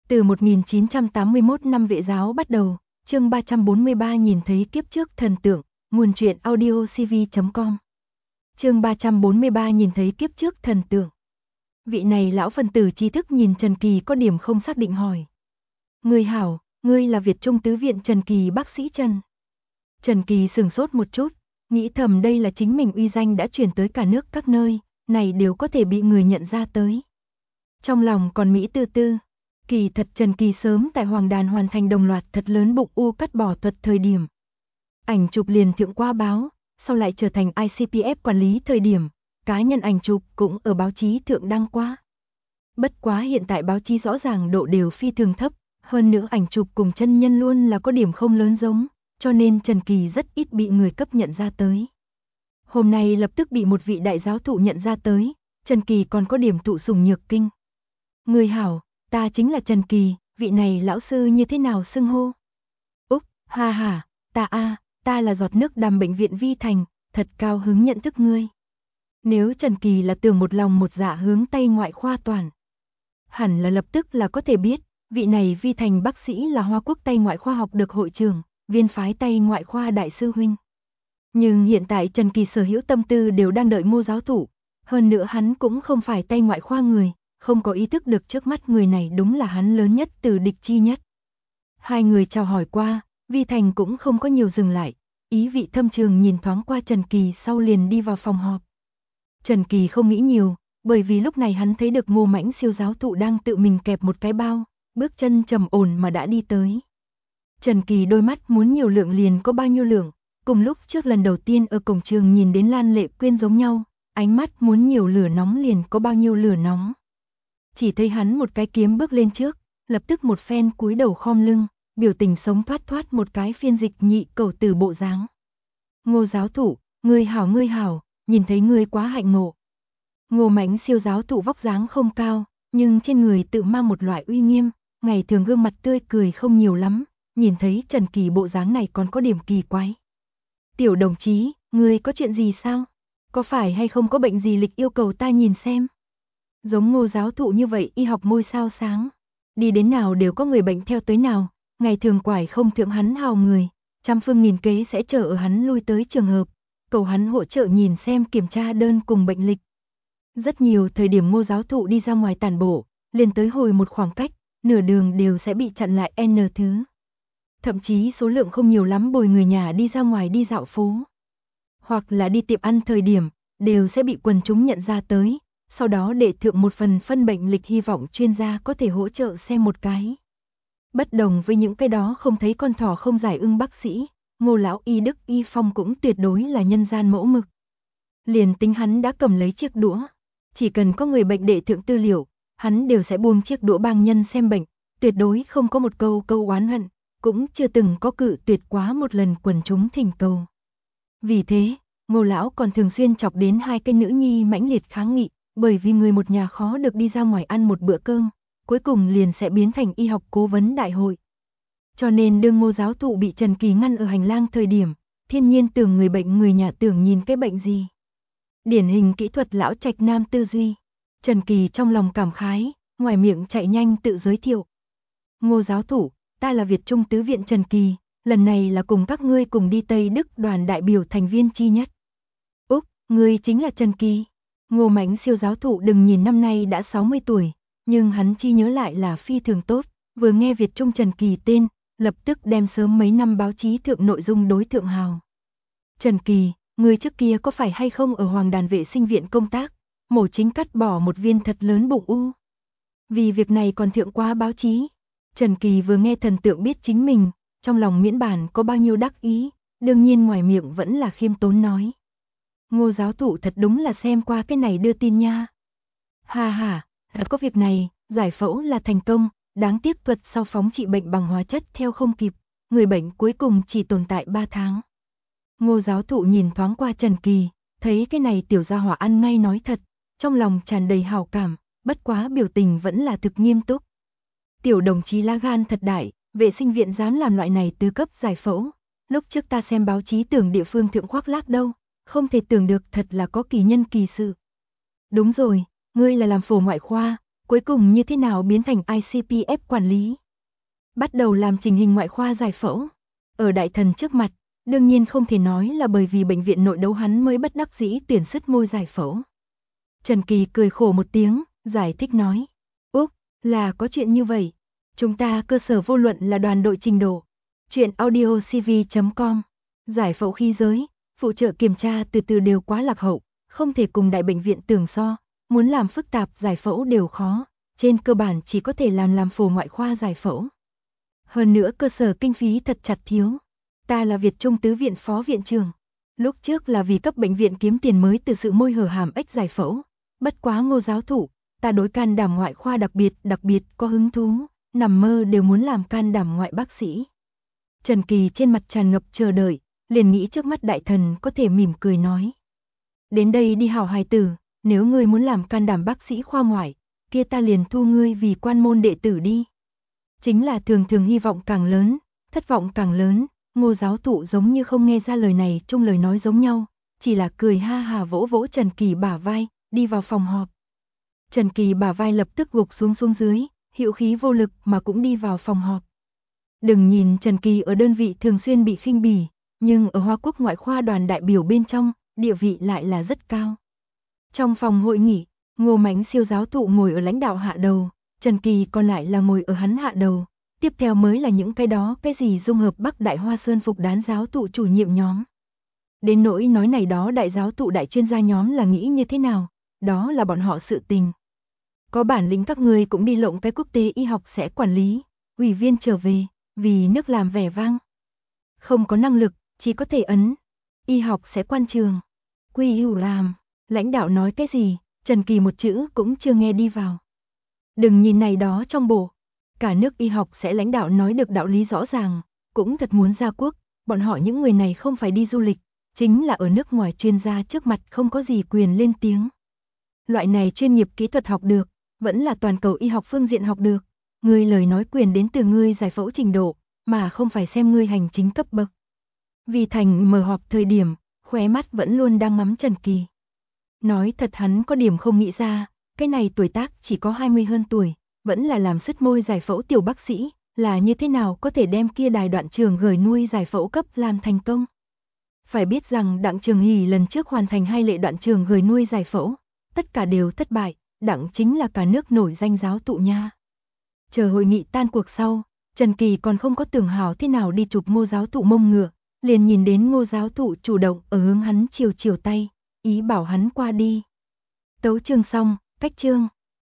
Từ 1981 năm Vệ giáo bắt đầu, chương 343 nhìn thấy kiếp trước thần tượng, nguồn truyện audio cv.com. Chương 343 nhìn thấy kiếp trước thần tượng. Vị này lão phần tử trí thức nhìn Trần Kỳ có điểm không xác định hỏi. Ngươi hảo, ngươi là Việt Trung Tứ Viện Trần Kỳ bác sĩ Trần. Trần Kỳ sửng sốt một chút, nghĩ thầm đây là chính mình uy danh đã truyền tới cả nước các nơi, này đều có thể bị người nhận ra tới. Trong lòng còn Mỹ tư tư. Kỳ thật Trần Kỳ sớm tại Hoàng Đàn hoàn thành đồng loạt thật lớn bụng u cắt bỏ thuật thời điểm. Ảnh chụp liền thượng qua báo, sau lại trở thành ICPF quản lý thời điểm, cá nhân ảnh chụp cũng ở báo chí thượng đăng qua. Bất quá hiện tại báo chí rõ ràng độ đều phi thường thấp, hơn nữa ảnh chụp cùng chân nhân luôn là có điểm không lớn giống, cho nên Trần Kỳ rất ít bị người cấp nhận ra tới. Hôm nay lập tức bị một vị đại giáo thụ nhận ra tới, Trần Kỳ còn có điểm thụ sủng nhược kinh. Người hảo, ta chính là Trần Kỳ, vị này lão sư như thế nào xưng hô? Úc, ha ha, ta là giọt nước đàm bệnh viện Vi Thành, thật cao hứng nhận thức ngươi. Nếu Trần Kỳ là tưởng một lòng một dạ hướng Tây ngoại khoa toàn, hẳn là lập tức là có thể biết, vị này Vi Thành bác sĩ là Hoa Quốc Tây ngoại khoa học được hội trưởng, viên phái Tây ngoại khoa đại sư huynh. Nhưng hiện tại Trần Kỳ sở hữu tâm tư đều đang đợi Ngô giáo thụ, hơn nữa hắn cũng không phải Tây ngoại khoa người, không có ý thức được trước mắt người này đúng là hắn lớn nhất từ địch chi nhất. Hai người chào hỏi qua, Vi Thành cũng không có nhiều dừng lại, ý vị thâm trường nhìn thoáng qua Trần Kỳ sau liền đi vào phòng họp. Trần Kỳ không nghĩ nhiều, bởi vì lúc này hắn thấy được Ngô Mãnh siêu giáo thụ đang tự mình kẹp một cái bao, bước chân trầm ổn mà đã đi tới. Trần Kỳ đôi mắt muốn nhiều lượng liền có bao nhiêu lượng, cùng lúc trước lần đầu tiên ở cổng trường nhìn đến Lan Lệ Quyên giống nhau, ánh mắt muốn nhiều lửa nóng liền có bao nhiêu lửa nóng. Chỉ thấy hắn một cái kiếm bước lên trước, lập tức một phen cúi đầu khom lưng, biểu tình sống thoát một cái phiên dịch nhị cẩu tử bộ dáng. Ngô giáo thụ, ngươi hảo, nhìn thấy ngươi quá hạnh ngộ. Ngô Mãnh siêu giáo thụ vóc dáng không cao, nhưng trên người tự mang một loại uy nghiêm, ngày thường gương mặt tươi cười không nhiều lắm, nhìn thấy Trần Kỳ bộ dáng này còn có điểm kỳ quái. Tiểu đồng chí, ngươi có chuyện gì sao? Có phải hay không có bệnh gì lịch yêu cầu ta nhìn xem? Giống Ngô giáo thụ như vậy y học ngôi sao sáng, đi đến nào đều có người bệnh theo tới nào, ngày thường quải không thượng hắn hào người, trăm phương nghìn kế sẽ chờ ở hắn lui tới trường hợp, cầu hắn hỗ trợ nhìn xem kiểm tra đơn cùng bệnh lịch. Rất nhiều thời điểm Ngô giáo thụ đi ra ngoài tản bộ, liền tới hồi một khoảng cách, nửa đường đều sẽ bị chặn lại N thứ. Thậm chí số lượng không nhiều lắm bồi người nhà đi ra ngoài đi dạo phố, hoặc là đi tiệm ăn thời điểm, đều sẽ bị quần chúng nhận ra tới. Sau đó để thượng một phần phân bệnh lịch hy vọng chuyên gia có thể hỗ trợ xem một cái. Bất đồng với những cái đó không thấy con thỏ không giải ưng bác sĩ, Ngô lão y Đức y Phong cũng tuyệt đối là nhân gian mẫu mực. Liền tính hắn đã cầm lấy chiếc đũa, chỉ cần có người bệnh để thượng tư liệu, hắn đều sẽ buông chiếc đũa bang nhân xem bệnh, tuyệt đối không có một câu oán hận, cũng chưa từng có cự tuyệt quá một lần quần chúng thỉnh cầu. Vì thế, Ngô lão còn thường xuyên chọc đến hai cái nữ nhi mãnh liệt kháng nghị. Bởi vì người một nhà khó được đi ra ngoài ăn một bữa cơm, cuối cùng liền sẽ biến thành y học cố vấn đại hội. Cho nên đương Ngô giáo thụ bị Trần Kỳ ngăn ở hành lang thời điểm, thiên nhiên tưởng người bệnh người nhà tưởng nhìn cái bệnh gì. Điển hình kỹ thuật lão trạch nam tư duy. Trần Kỳ trong lòng cảm khái, ngoài miệng chạy nhanh tự giới thiệu. Ngô giáo thụ, ta là Việt Trung Tứ Viện Trần Kỳ, lần này là cùng các ngươi cùng đi Tây Đức đoàn đại biểu thành viên chi nhất. Úc, ngươi chính là Trần Kỳ. Ngô Mãnh siêu giáo thụ đừng nhìn năm nay đã 60 tuổi, nhưng hắn chi nhớ lại là phi thường tốt, vừa nghe Việt Trung Trần Kỳ tên, lập tức đem sớm mấy năm báo chí thượng nội dung đối thượng hào. Trần Kỳ, người trước kia có phải hay không ở Hoàng Đàn vệ sinh viện công tác, mổ chính cắt bỏ một viên thật lớn bụng u. Vì việc này còn thượng qua báo chí. Trần Kỳ vừa nghe thần tượng biết chính mình, trong lòng miễn bản có bao nhiêu đắc ý, đương nhiên ngoài miệng vẫn là khiêm tốn nói. Ngô giáo thụ thật đúng là xem qua cái này đưa tin nha. Ha, có việc này, giải phẫu là thành công, đáng tiếc thuật sau phóng trị bệnh bằng hóa chất theo không kịp, người bệnh cuối cùng chỉ tồn tại 3 tháng. Ngô giáo thụ nhìn thoáng qua Trần Kỳ, thấy cái này tiểu gia hỏa ăn ngay nói thật, trong lòng tràn đầy hảo cảm, bất quá biểu tình vẫn là thực nghiêm túc. Tiểu đồng chí lá gan thật đại, vệ sinh viện dám làm loại này tứ cấp giải phẫu, lúc trước ta xem báo chí tưởng địa phương thượng khoác lác đâu. Không thể tưởng được thật là có kỳ nhân kỳ sự. Đúng rồi, ngươi là làm phổ ngoại khoa, cuối cùng như thế nào biến thành ICPF quản lý. Bắt đầu làm trình hình ngoại khoa giải phẫu. Ở đại thần trước mặt, đương nhiên không thể nói là bởi vì bệnh viện nội đấu hắn mới bất đắc dĩ tuyển sứt môi giải phẫu. Trần Kỳ cười khổ một tiếng, giải thích nói. Úc, là có chuyện như vậy. Chúng ta cơ sở vô luận là đoàn đội trình độ. Chuyện audiocv.com. Giải phẫu khí giới, phụ trợ kiểm tra từ từ đều quá lạc hậu, không thể cùng đại bệnh viện tưởng so. Muốn làm phức tạp giải phẫu đều khó, trên cơ bản chỉ có thể làm phổ ngoại khoa giải phẫu. Hơn nữa cơ sở kinh phí thật chặt thiếu. Ta là Việt Trung Tứ Viện Phó Viện trưởng. Lúc trước là vì cấp bệnh viện kiếm tiền mới từ sự môi hở hàm ếch giải phẫu. Bất quá Ngô giáo thụ, ta đối can đảm ngoại khoa đặc biệt có hứng thú, nằm mơ đều muốn làm can đảm ngoại bác sĩ. Trần Kỳ trên mặt tràn ngập chờ đợi, liền nghĩ trước mắt đại thần có thể mỉm cười nói. Đến đây đi hảo hài tử, nếu ngươi muốn làm can đảm bác sĩ khoa ngoại, kia ta liền thu ngươi vì quan môn đệ tử đi. Chính là thường hy vọng càng lớn, thất vọng càng lớn, Ngô giáo thụ giống như không nghe ra lời này chung lời nói giống nhau, chỉ là cười ha hà vỗ vỗ Trần Kỳ bả vai, đi vào phòng họp. Trần Kỳ bả vai lập tức gục xuống dưới, hữu khí vô lực mà cũng đi vào phòng họp. Đừng nhìn Trần Kỳ ở đơn vị thường xuyên bị khinh bỉ, nhưng ở Hoa Quốc ngoại khoa đoàn đại biểu bên trong, địa vị lại là rất cao. Trong phòng hội nghị, Ngô Mánh Siêu giáo thụ ngồi ở lãnh đạo hạ đầu, Trần Kỳ còn lại là ngồi ở hắn hạ đầu, tiếp theo mới là những cái gì dung hợp Bắc Đại Hoa Sơn Phục Đán giáo thụ chủ nhiệm nhóm. Đến nỗi nói này đó đại giáo thụ đại chuyên gia nhóm là nghĩ như thế nào, đó là bọn họ sự tình. Có bản lĩnh các người cũng đi lộng cái quốc tế y học sẽ quản lý, ủy viên trở về, vì nước làm vẻ vang. Không có năng lực, chỉ có thể ấn. Y học sẽ quan trường. Quy hữu làm. Lãnh đạo nói cái gì, Trần Kỳ một chữ cũng chưa nghe đi vào. Đừng nhìn này đó trong bộ. Cả nước y học sẽ lãnh đạo nói được đạo lý rõ ràng, cũng thật muốn ra quốc. Bọn họ những người này không phải đi du lịch, chính là ở nước ngoài chuyên gia trước mặt không có gì quyền lên tiếng. Loại này chuyên nghiệp kỹ thuật học được, vẫn là toàn cầu y học phương diện học được. Ngươi lời nói quyền đến từ ngươi giải phẫu trình độ, mà không phải xem ngươi hành chính cấp bậc. Vì Thành mở họp thời điểm, khóe mắt vẫn luôn đang ngắm Trần Kỳ. Nói thật hắn có điểm không nghĩ ra, cái này tuổi tác chỉ có 20 hơn tuổi, vẫn là làm sứt môi giải phẫu tiểu bác sĩ, là như thế nào có thể đem kia đài Đoạn Trường gửi nuôi giải phẫu cấp làm thành công. Phải biết rằng Đặng Trường Hỷ lần trước hoàn thành 2 lệ Đoạn Trường gửi nuôi giải phẫu, tất cả đều thất bại, Đặng chính là cả nước nổi danh giáo thụ nha. Chờ hội nghị tan cuộc sau, Trần Kỳ còn không có tưởng hảo thế nào đi chụp Ngô giáo thụ mông ngựa, liền nhìn đến Ngô giáo thụ chủ động ở hướng hắn chiều tay, ý bảo hắn qua đi. Tấu chương xong, cách chương.